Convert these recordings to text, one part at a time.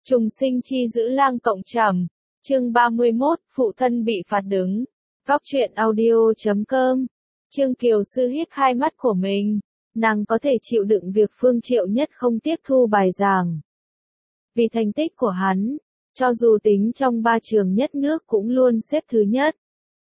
Trùng sinh chi giữ lang cộng trầm. Chương 31, phụ thân bị phạt đứng. Góc truyện audio.com. Trương Kiều Sư híp hai mắt của mình. Nàng có thể chịu đựng việc Phương Triệu Nhất không tiếp thu bài giảng. Vì thành tích của hắn, cho dù tính trong 3 trường nhất nước cũng luôn xếp thứ nhất.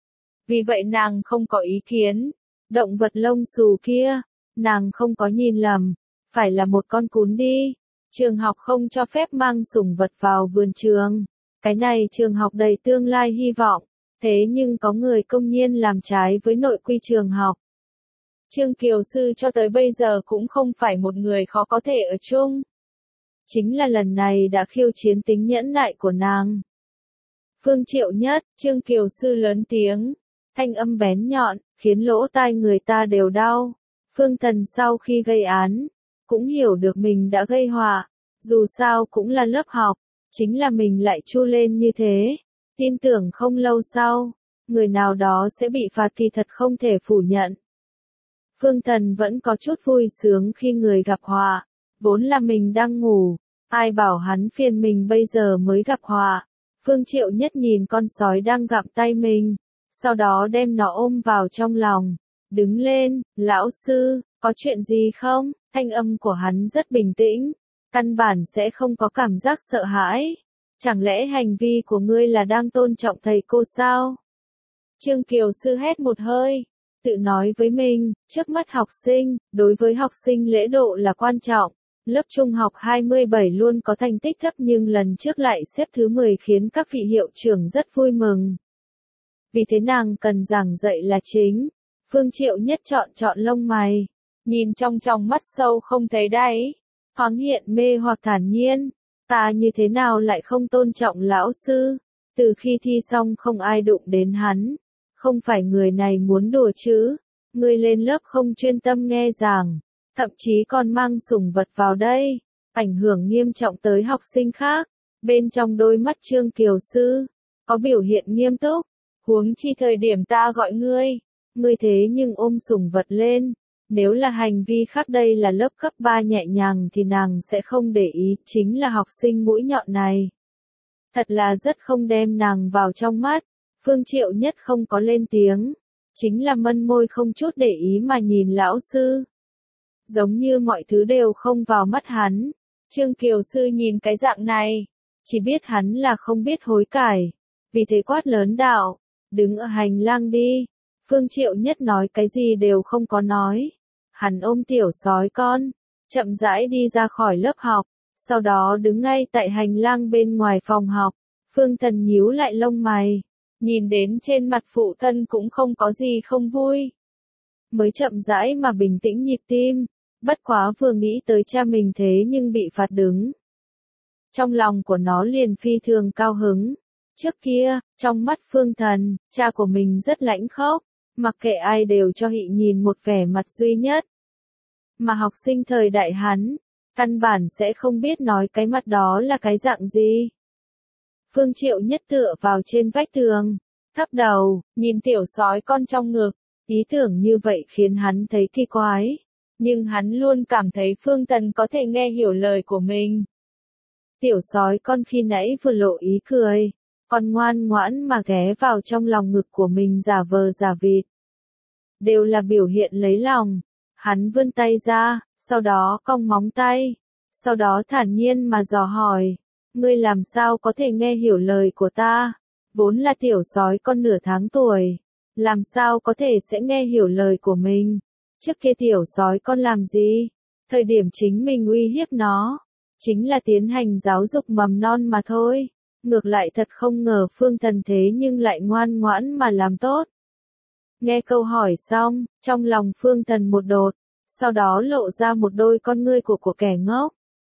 Vì vậy nàng không có ý kiến. Động vật lông xù kia, nàng không có nhìn lầm, phải là một con cún đi. Trường học không cho phép mang sủng vật vào vườn trường. Cái này trường học đầy tương lai hy vọng, thế nhưng có người công nhiên làm trái với nội quy trường học. Trương Kiều Sư cho tới bây giờ cũng không phải một người khó có thể ở chung. Chính là lần này đã khiêu chiến tính nhẫn nại của nàng. Phương Triệu Nhất, Trương Kiều Sư lớn tiếng, thanh âm bén nhọn, khiến lỗ tai người ta đều đau. Phương Thần sau khi gây án, cũng hiểu được mình đã gây họa, dù sao cũng là lớp học, chính là mình lại chu lên như thế. Tin tưởng không lâu sau, người nào đó sẽ bị phạt thì thật không thể phủ nhận. Phương Thần vẫn có chút vui sướng khi người gặp họa, vốn là mình đang ngủ, ai bảo hắn phiền mình bây giờ mới gặp họa. Phương Triệu Nhất nhìn con sói đang gặm tay mình, sau đó đem nó ôm vào trong lòng, đứng lên, lão sư, có chuyện gì không? Thanh âm của hắn rất bình tĩnh, căn bản sẽ không có cảm giác sợ hãi. Chẳng lẽ hành vi của ngươi là đang tôn trọng thầy cô sao? Trương Kiều Sư hét một hơi, tự nói với mình, trước mắt học sinh, đối với học sinh lễ độ là quan trọng. Lớp trung học 27 luôn có thành tích thấp nhưng lần trước lại xếp thứ 10 khiến các vị hiệu trưởng rất vui mừng. Vì thế nàng cần giảng dạy là chính. Phương Triệu Nhất chọn lông mày, nhìn trong mắt sâu không thấy đáy, thoáng hiện mê hoặc thản nhiên. Ta như thế nào lại không tôn trọng lão sư? Từ khi thi xong không ai đụng đến hắn. Không phải người này muốn đùa chứ? Ngươi lên lớp không chuyên tâm nghe giảng, thậm chí còn mang sủng vật vào đây, ảnh hưởng nghiêm trọng tới học sinh khác. Bên trong đôi mắt Trương Kiều Sư có biểu hiện nghiêm túc. Huống chi thời điểm ta gọi ngươi thế nhưng ôm sủng vật lên. Nếu là hành vi khác đây là lớp cấp 3 nhẹ nhàng thì nàng sẽ không để ý, chính là học sinh mũi nhọn này. Thật là rất không đem nàng vào trong mắt. Phương Triệu Nhất không có lên tiếng, chính là mân môi không chút để ý mà nhìn lão sư. Giống như mọi thứ đều không vào mắt hắn. Trương Kiều Sư nhìn cái dạng này, chỉ biết hắn là không biết hối cải. Vì thế quát lớn đạo, đứng ở hành lang đi. Phương Triệu Nhất nói cái gì đều không có nói. Hắn ôm tiểu sói con, chậm rãi đi ra khỏi lớp học, sau đó đứng ngay tại hành lang bên ngoài phòng học. Phương Thần nhíu lại lông mày, nhìn đến trên mặt phụ thân cũng không có gì không vui. Mới chậm rãi mà bình tĩnh nhịp tim, bất quá vừa nghĩ tới cha mình thế nhưng bị phạt đứng. Trong lòng của nó liền phi thường cao hứng. Trước kia, trong mắt Phương Thần, cha của mình rất lãnh khốc, mặc kệ ai đều cho Hị nhìn một vẻ mặt duy nhất. Mà học sinh thời đại hắn, căn bản sẽ không biết nói cái mặt đó là cái dạng gì. Phương Triệu Nhất tựa vào trên vách tường, thấp đầu, nhìn tiểu sói con trong ngực. Ý tưởng như vậy khiến hắn thấy kỳ quái, nhưng hắn luôn cảm thấy Phương Thần có thể nghe hiểu lời của mình. Tiểu sói con khi nãy vừa lộ ý cười, còn ngoan ngoãn mà ghé vào trong lòng ngực của mình giả vờ giả vịt. Đều là biểu hiện lấy lòng. Hắn vươn tay ra, sau đó cong móng tay, sau đó thản nhiên mà dò hỏi, ngươi làm sao có thể nghe hiểu lời của ta? Vốn là tiểu sói con nửa tháng tuổi, làm sao có thể sẽ nghe hiểu lời của mình? Trước kia tiểu sói con làm gì? Thời điểm chính mình uy hiếp nó, chính là tiến hành giáo dục mầm non mà thôi. Ngược lại thật không ngờ Phương Thần thế nhưng lại ngoan ngoãn mà làm tốt. Nghe câu hỏi xong, trong lòng Phương Thần một đột, sau đó lộ ra một đôi con ngươi của kẻ ngốc.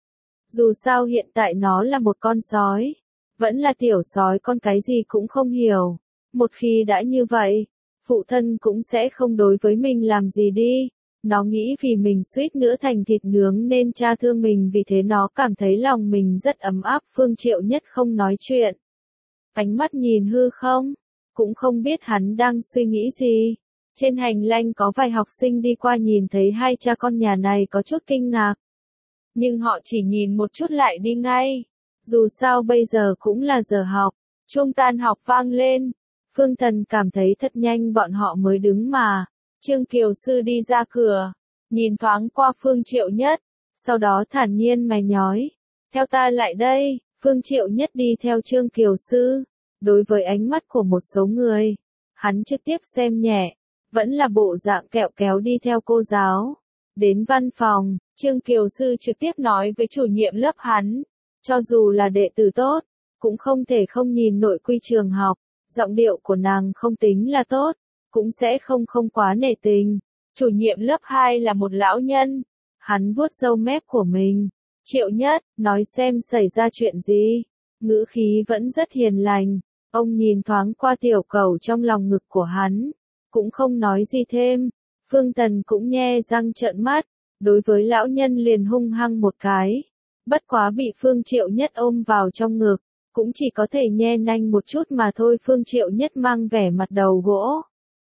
Dù sao hiện tại nó là một con sói, vẫn là tiểu sói con cái gì cũng không hiểu. Một khi đã như vậy, phụ thân cũng sẽ không đối với mình làm gì đi. Nó nghĩ vì mình suýt nữa thành thịt nướng nên cha thương mình, vì thế nó cảm thấy lòng mình rất ấm áp. Phương Triệu Nhất không nói chuyện, ánh mắt nhìn hư không, cũng không biết hắn đang suy nghĩ gì. Trên hành lang có vài học sinh đi qua nhìn thấy hai cha con nhà này có chút kinh ngạc. Nhưng họ chỉ nhìn một chút lại đi ngay. Dù sao bây giờ cũng là giờ học, chuông tan học vang lên. Phương Thần cảm thấy thật nhanh bọn họ mới đứng mà. Trương Kiều Sư đi ra cửa, nhìn thoáng qua Phương Triệu Nhất, sau đó thản nhiên mày nhói. Theo ta lại đây, Phương Triệu Nhất đi theo Trương Kiều Sư. Đối với ánh mắt của một số người, hắn trực tiếp xem nhẹ, vẫn là bộ dạng kẹo kéo đi theo cô giáo. Đến văn phòng, Trương Kiều Sư trực tiếp nói với chủ nhiệm lớp hắn, cho dù là đệ tử tốt, cũng không thể không nhìn nội quy trường học, giọng điệu của nàng không tính là tốt, cũng sẽ không quá nể tình. Chủ nhiệm lớp 2 là một lão nhân, hắn vuốt râu mép của mình. Triệu Nhất, nói xem xảy ra chuyện gì. Ngữ khí vẫn rất hiền lành, ông nhìn thoáng qua tiểu cầu trong lòng ngực của hắn, cũng không nói gì thêm. Phương Tần cũng nhe răng trợn mắt, đối với lão nhân liền hung hăng một cái. Bất quá bị Phương Triệu Nhất ôm vào trong ngực, cũng chỉ có thể nhe nanh một chút mà thôi. Phương Triệu Nhất mang vẻ mặt đầu gỗ.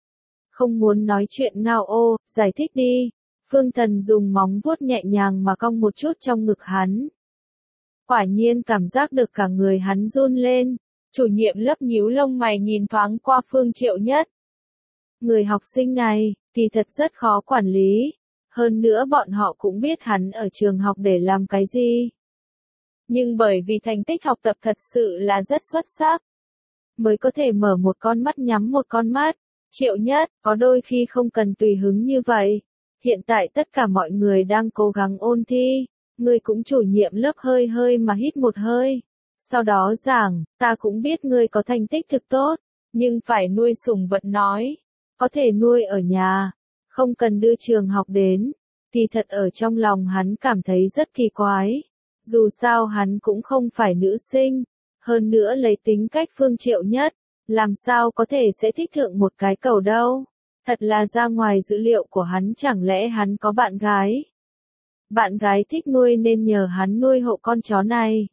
Không muốn nói chuyện ngao ô, giải thích đi. Phương Tần dùng móng vuốt nhẹ nhàng mà cong một chút trong ngực hắn. Quả nhiên cảm giác được cả người hắn run lên. Chủ nhiệm lớp nhíu lông mày nhìn thoáng qua Phương Triệu Nhất. Người học sinh này, thì thật rất khó quản lý. Hơn nữa bọn họ cũng biết hắn ở trường học để làm cái gì. Nhưng bởi vì thành tích học tập thật sự là rất xuất sắc, mới có thể mở một con mắt nhắm một con mắt. Triệu Nhất, có đôi khi không cần tùy hứng như vậy. Hiện tại tất cả mọi người đang cố gắng ôn thi, ngươi cũng chủ nhiệm lớp hơi hơi mà hít một hơi. Sau đó giảng, ta cũng biết ngươi có thành tích thực tốt, nhưng phải nuôi sủng vật nói, có thể nuôi ở nhà, không cần đưa trường học đến. Thì thật ở trong lòng hắn cảm thấy rất kỳ quái. Dù sao hắn cũng không phải nữ sinh, hơn nữa lấy tính cách Phương Triệu Nhất, làm sao có thể sẽ thích thượng một cái cầu đâu. Thật là ra ngoài dữ liệu của hắn, chẳng lẽ hắn có bạn gái? Bạn gái thích nuôi nên nhờ hắn nuôi hộ con chó này.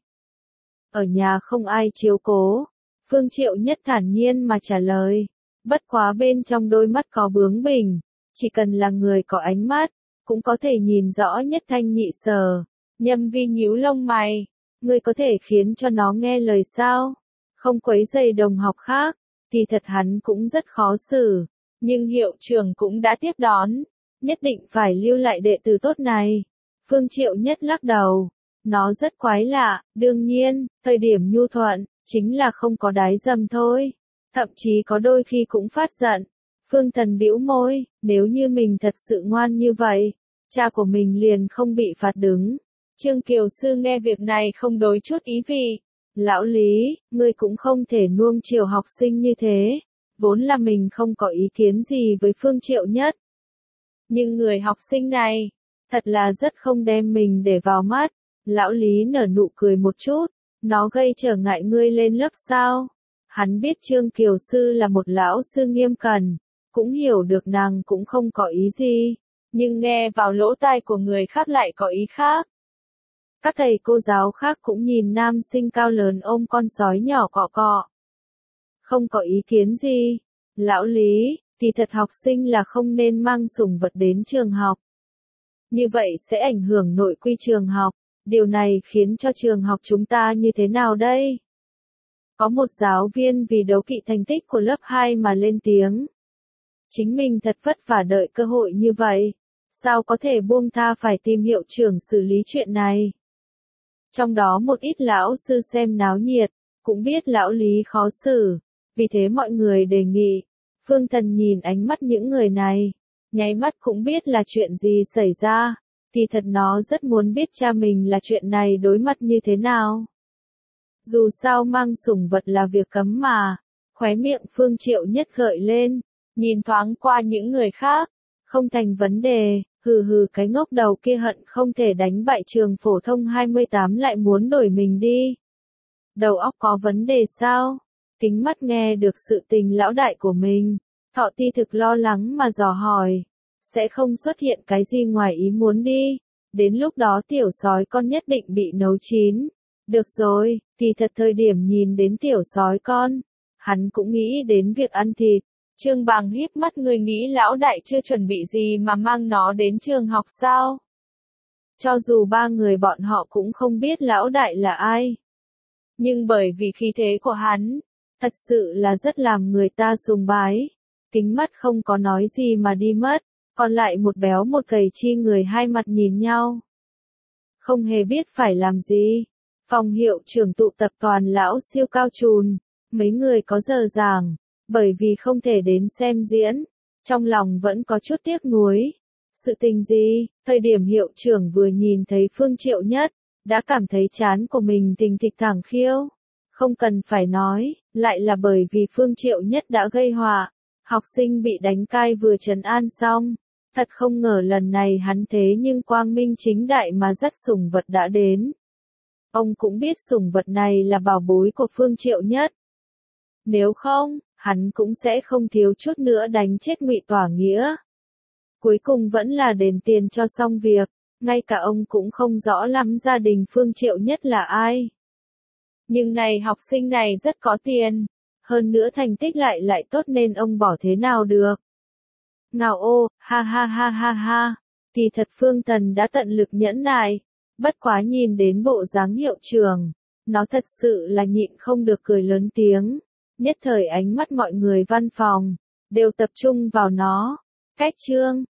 Ở nhà không ai chiếu cố. Phương Triệu Nhất thản nhiên mà trả lời. Bất quá bên trong đôi mắt có bướng bỉnh. Chỉ cần là người có ánh mắt, cũng có thể nhìn rõ nhất thanh nhị sở. Nhâm Vi nhíu lông mày. Ngươi có thể khiến cho nó nghe lời sao? Không quấy rầy đồng học khác. Thì thật hắn cũng rất khó xử. Nhưng hiệu trưởng cũng đã tiếp đón. Nhất định phải lưu lại đệ tử tốt này. Phương Triệu Nhất lắc đầu. Nó rất quái lạ, đương nhiên, thời điểm nhu thuận, chính là không có đái dầm thôi. Thậm chí có đôi khi cũng phát giận. Phương Thần bĩu môi, nếu như mình thật sự ngoan như vậy, cha của mình liền không bị phạt đứng. Trương Kiều Sư nghe việc này không đối chút ý vị. Lão Lý, ngươi cũng không thể nuông chiều học sinh như thế. Vốn là mình không có ý kiến gì với Phương Triệu Nhất. Nhưng người học sinh này, thật là rất không đem mình để vào mắt. Lão Lý nở nụ cười một chút, nó gây trở ngại ngươi lên lớp sao? Hắn biết Trương Kiều Sư là một lão sư nghiêm cẩn, cũng hiểu được nàng cũng không có ý gì, nhưng nghe vào lỗ tai của người khác lại có ý khác. Các thầy cô giáo khác cũng nhìn nam sinh cao lớn ôm con sói nhỏ cọ cọ. Không có ý kiến gì. Lão Lý, thì thật học sinh là không nên mang sủng vật đến trường học. Như vậy sẽ ảnh hưởng nội quy trường học. Điều này khiến cho trường học chúng ta như thế nào đây? Có một giáo viên vì đấu kỵ thành tích của lớp 2 mà lên tiếng. Chính mình thật vất vả đợi cơ hội như vậy. Sao có thể buông tha phải tìm hiệu trưởng xử lý chuyện này? Trong đó một ít lão sư xem náo nhiệt, cũng biết lão Lý khó xử. Vì thế mọi người đề nghị. Phương Thần nhìn ánh mắt những người này, nháy mắt cũng biết là chuyện gì xảy ra. Thì thật nó rất muốn biết cha mình là chuyện này đối mặt như thế nào. Dù sao mang sủng vật là việc cấm mà. Khóe miệng Phương Triệu Nhất gợi lên, nhìn thoáng qua những người khác. Không thành vấn đề, hừ hừ cái ngốc đầu kia hận không thể đánh bại trường phổ thông 28 lại muốn đổi mình đi. Đầu óc có vấn đề sao? Kính mắt nghe được sự tình lão đại của mình. Thọ Ti thực lo lắng mà dò hỏi. Sẽ không xuất hiện cái gì ngoài ý muốn đi. Đến lúc đó tiểu sói con nhất định bị nấu chín. Được rồi, thì thật thời điểm nhìn đến tiểu sói con. Hắn cũng nghĩ đến việc ăn thịt. Trương Bàng híp mắt, người nghĩ lão đại chưa chuẩn bị gì mà mang nó đến trường học sao? Cho dù ba người bọn họ cũng không biết lão đại là ai. Nhưng bởi vì khí thế của hắn, thật sự là rất làm người ta sùng bái. Kính mắt không có nói gì mà đi mất, còn lại một béo một gầy chi người hai mặt nhìn nhau. Không hề biết phải làm gì. Phòng hiệu trưởng tụ tập toàn lão siêu cao trùn, mấy người có dở dàng, bởi vì không thể đến xem diễn, trong lòng vẫn có chút tiếc nuối. Sự tình gì, thời điểm hiệu trưởng vừa nhìn thấy Phương Triệu Nhất, đã cảm thấy trán của mình thình thịch thẳng khiêu. Không cần phải nói, lại là bởi vì Phương Triệu Nhất đã gây họa, học sinh bị đánh cai vừa trấn an xong. Thật không ngờ lần này hắn thế nhưng quang minh chính đại mà dắt sủng vật đã đến. Ông cũng biết sủng vật này là bảo bối của Phương Triệu Nhất. Nếu không, hắn cũng sẽ không thiếu chút nữa đánh chết Ngụy Tỏa Nghĩa. Cuối cùng vẫn là đền tiền cho xong việc, ngay cả ông cũng không rõ lắm gia đình Phương Triệu Nhất là ai. Nhưng này học sinh này rất có tiền, hơn nữa thành tích lại tốt nên ông bỏ thế nào được. Ngào ô, ha ha ha ha ha, kỳ thật Phương Tần đã tận lực nhẫn nại, bất quá nhìn đến bộ dáng hiệu trưởng, nó thật sự là nhịn không được cười lớn tiếng, nhất thời ánh mắt mọi người văn phòng, đều tập trung vào nó. Cách chương